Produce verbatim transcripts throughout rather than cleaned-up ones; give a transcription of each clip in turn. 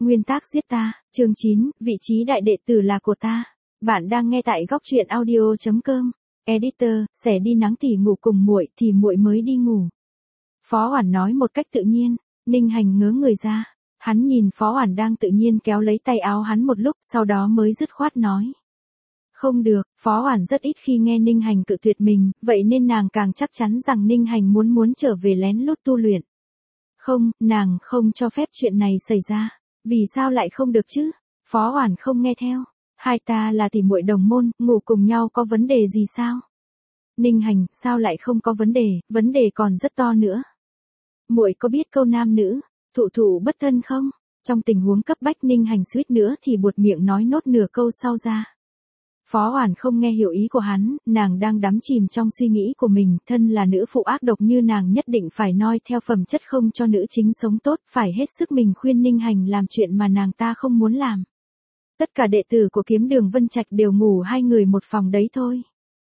Nguyên tác giết ta, chương chín, vị trí đại đệ tử là của ta. Bạn đang nghe tại góc truyện audio chấm com. Editor, sẽ đi nắng thì ngủ cùng muội thì muội mới đi ngủ. Phó Oản nói một cách tự nhiên. Ninh Hành ngớ người ra. Hắn nhìn Phó Oản đang tự nhiên kéo lấy tay áo hắn một lúc, sau đó mới dứt khoát nói. Không được, Phó Oản rất ít khi nghe Ninh Hành cự tuyệt mình, vậy nên nàng càng chắc chắn rằng Ninh Hành muốn muốn trở về lén lút tu luyện. Không, nàng không cho phép chuyện này xảy ra. Vì sao lại không được chứ? Phó Oản không nghe theo. Hai ta là tỷ muội đồng môn, ngủ cùng nhau có vấn đề gì sao? Ninh Hành, sao lại không có vấn đề, vấn đề còn rất to nữa. Muội có biết câu nam nữ, thụ thụ bất thân không? Trong tình huống cấp bách Ninh Hành suýt nữa thì buột miệng nói nốt nửa câu sau ra. Phó Oản không nghe hiểu ý của hắn, nàng đang đắm chìm trong suy nghĩ của mình, thân là nữ phụ ác độc như nàng nhất định phải noi theo phẩm chất không cho nữ chính sống tốt, phải hết sức mình khuyên Ninh Hành làm chuyện mà nàng ta không muốn làm. Tất cả đệ tử của Kiếm Đường Vân Trạch đều ngủ hai người một phòng đấy thôi.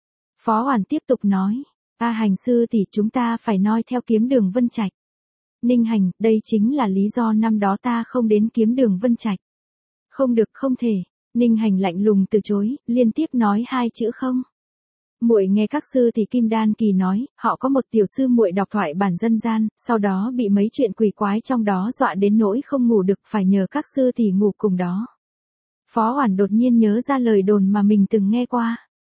Phó Oản tiếp tục nói, A Hành sư tỷ chúng ta phải noi theo Kiếm Đường Vân Trạch. Ninh Hành, đây chính là lý do năm đó ta không đến Kiếm Đường Vân Trạch. Không được, không thể. Ninh Hành lạnh lùng từ chối, liên tiếp nói hai chữ không. Muội nghe các sư thì Kim Đan Kỳ nói, họ có một tiểu sư muội đọc thoại bản dân gian, sau đó bị mấy chuyện quỷ quái trong đó dọa đến nỗi không ngủ được, phải nhờ các sư thì ngủ cùng đó. Phó Oản đột nhiên nhớ ra lời đồn mà mình từng nghe qua.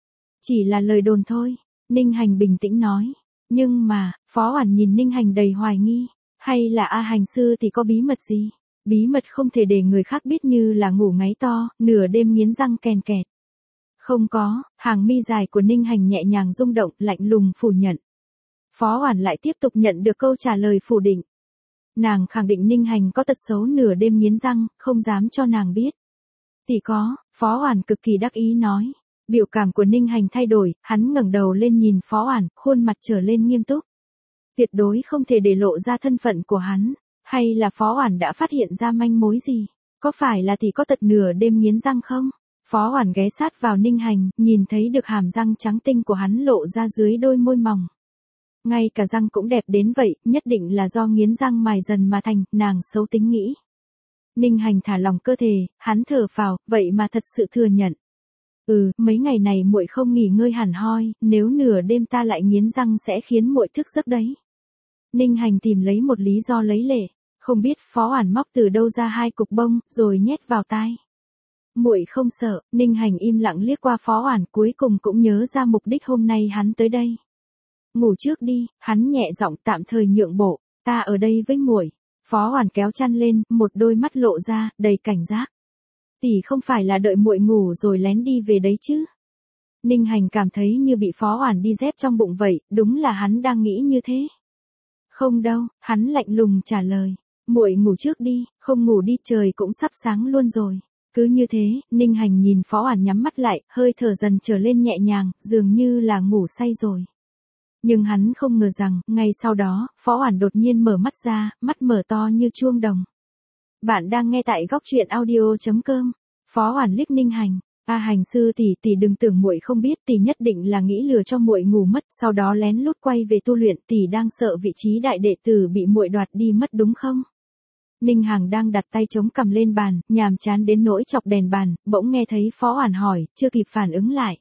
Chỉ là lời đồn thôi, Ninh Hành bình tĩnh nói. Nhưng mà, Phó Oản nhìn Ninh Hành đầy hoài nghi, hay là A Hành sư thì có bí mật gì? Bí mật không thể để người khác biết như là ngủ ngáy to, nửa đêm nghiến răng kèn kẹt. Không có, hàng mi dài của Ninh Hành nhẹ nhàng rung động, lạnh lùng phủ nhận. Phó Oản lại tiếp tục nhận được câu trả lời phủ định. Nàng khẳng định Ninh Hành có tật xấu nửa đêm nghiến răng, không dám cho nàng biết. Tỷ có, Phó Oản cực kỳ đắc ý nói. Biểu cảm của Ninh Hành thay đổi, hắn ngẩng đầu lên nhìn Phó Oản, khuôn mặt trở lên nghiêm túc. Tuyệt đối không thể để lộ ra thân phận của hắn. Hay là Phó Oản đã phát hiện ra manh mối gì? Có phải là tỷ có tật nửa đêm nghiến răng không? Phó Oản ghé sát vào Ninh Hành, nhìn thấy được hàm răng trắng tinh của hắn lộ ra dưới đôi môi mỏng. Ngay cả răng cũng đẹp đến vậy, nhất định là do nghiến răng mài dần mà thành, nàng xấu tính nghĩ. Ninh Hành thả lỏng cơ thể, hắn thở phào, vậy mà thật sự thừa nhận. Ừ, mấy ngày này muội không nghỉ ngơi hẳn hoi, nếu nửa đêm ta lại nghiến răng sẽ khiến muội thức giấc đấy. Ninh Hành tìm lấy một lý do lấy lệ, không biết Phó Oản móc từ đâu ra hai cục bông, rồi nhét vào tai. Muội không sợ, Ninh Hành im lặng liếc qua Phó Oản, cuối cùng cũng nhớ ra mục đích hôm nay hắn tới đây. Ngủ trước đi, hắn nhẹ giọng tạm thời nhượng bộ, ta ở đây với muội. Phó Oản kéo chăn lên, một đôi mắt lộ ra, đầy cảnh giác. Tỷ không phải là đợi muội ngủ rồi lén đi về đấy chứ? Ninh Hành cảm thấy như bị Phó Oản đi dép trong bụng vậy, đúng là hắn đang nghĩ như thế. Không đâu, hắn lạnh lùng trả lời. Muội ngủ trước đi, không ngủ đi trời cũng sắp sáng luôn rồi. Cứ như thế, Ninh Hành nhìn Phó Oản nhắm mắt lại, hơi thở dần trở lên nhẹ nhàng, dường như là ngủ say rồi. Nhưng hắn không ngờ rằng, ngay sau đó, Phó Oản đột nhiên mở mắt ra, mắt mở to như chuông đồng. Bạn đang nghe tại góc truyện audio chấm com. Phó Oản liếc Ninh Hành. A Hành sư tỷ tỷ đừng tưởng muội không biết, tỷ nhất định là nghĩ lừa cho muội ngủ mất, sau đó lén lút quay về tu luyện, tỷ đang sợ vị trí đại đệ tử bị muội đoạt đi mất đúng không? Ninh Hành đang đặt tay chống cằm lên bàn, nhàm chán đến nỗi chọc đèn bàn, bỗng nghe thấy Phó Oản hỏi, chưa kịp phản ứng lại.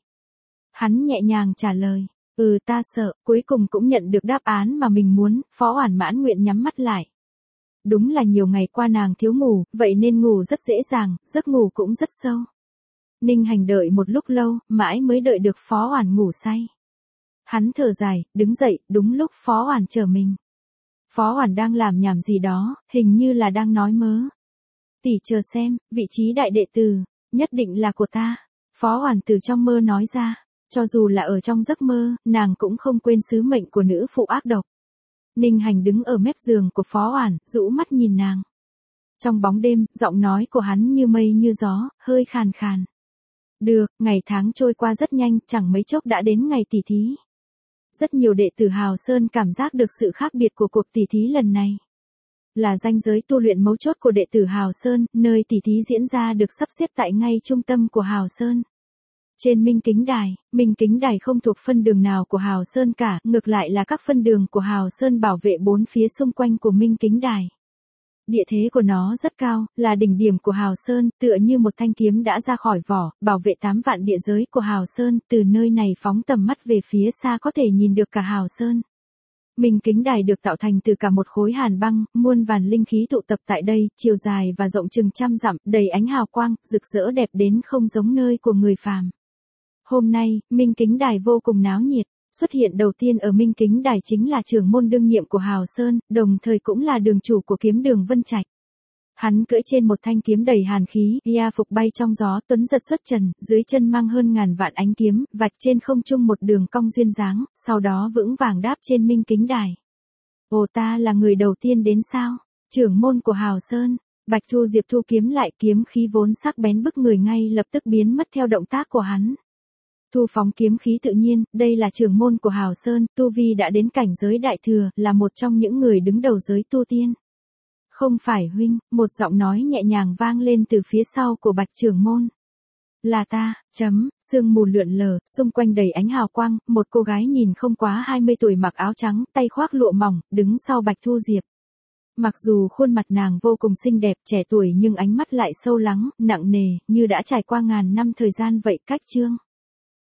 Hắn nhẹ nhàng trả lời, ừ ta sợ, cuối cùng cũng nhận được đáp án mà mình muốn, Phó Oản mãn nguyện nhắm mắt lại. Đúng là nhiều ngày qua nàng thiếu ngủ, vậy nên ngủ rất dễ dàng, giấc ngủ cũng rất sâu. Ninh Hành đợi một lúc lâu, mãi mới đợi được Phó Oản ngủ say. Hắn thở dài, đứng dậy, đúng lúc Phó Oản chờ mình. Phó Oản đang làm nhảm gì đó, hình như là đang nói mớ. Tỷ chờ xem, vị trí đại đệ tử, nhất định là của ta. Phó Oản từ trong mơ nói ra, cho dù là ở trong giấc mơ, nàng cũng không quên sứ mệnh của nữ phụ ác độc. Ninh Hành đứng ở mép giường của Phó Oản, rũ mắt nhìn nàng. Trong bóng đêm, giọng nói của hắn như mây như gió, hơi khàn khàn. Được, ngày tháng trôi qua rất nhanh, chẳng mấy chốc đã đến ngày tỷ thí. Rất nhiều đệ tử Hào Sơn cảm giác được sự khác biệt của cuộc tỷ thí lần này. Là ranh giới tu luyện mấu chốt của đệ tử Hào Sơn, nơi tỷ thí diễn ra được sắp xếp tại ngay trung tâm của Hào Sơn. Trên Minh Kính Đài, Minh Kính Đài không thuộc phân đường nào của Hào Sơn cả, ngược lại là các phân đường của Hào Sơn bảo vệ bốn phía xung quanh của Minh Kính Đài. Địa thế của nó rất cao, là đỉnh điểm của Hào Sơn, tựa như một thanh kiếm đã ra khỏi vỏ, bảo vệ tám vạn địa giới của Hào Sơn, từ nơi này phóng tầm mắt về phía xa có thể nhìn được cả Hào Sơn. Minh Kính Đài được tạo thành từ cả một khối hàn băng, muôn vàn linh khí tụ tập tại đây, chiều dài và rộng chừng trăm dặm, đầy ánh hào quang, rực rỡ đẹp đến không giống nơi của người phàm. Hôm nay, Minh Kính Đài vô cùng náo nhiệt. Xuất hiện đầu tiên ở Minh Kính Đài chính là trưởng môn đương nhiệm của Hào Sơn, đồng thời cũng là đường chủ của kiếm đường Vân Trạch. Hắn cưỡi trên một thanh kiếm đầy hàn khí, ya phục bay trong gió, tuấn giật xuất trần, dưới chân mang hơn ngàn vạn ánh kiếm, vạch trên không trung một đường cong duyên dáng, sau đó vững vàng đáp trên Minh Kính Đài. Ồ, ta là người đầu tiên đến sao? Trưởng môn của Hào Sơn. Bạch Thu Diệp thu kiếm lại, kiếm khí vốn sắc bén bức người ngay lập tức biến mất theo động tác của hắn. Thu phóng kiếm khí tự nhiên, đây là trưởng môn của Hào Sơn, tu vi đã đến cảnh giới đại thừa, là một trong những người đứng đầu giới tu tiên. Không phải huynh, một giọng nói nhẹ nhàng vang lên từ phía sau của Bạch trưởng môn. Là ta, chấm, sương mù lượn lờ, xung quanh đầy ánh hào quang, một cô gái nhìn không quá hai mươi tuổi mặc áo trắng, tay khoác lụa mỏng, đứng sau Bạch Thu Diệp. Mặc dù khuôn mặt nàng vô cùng xinh đẹp, trẻ tuổi nhưng ánh mắt lại sâu lắng, nặng nề, như đã trải qua ngàn năm thời gian vậy. Cách chương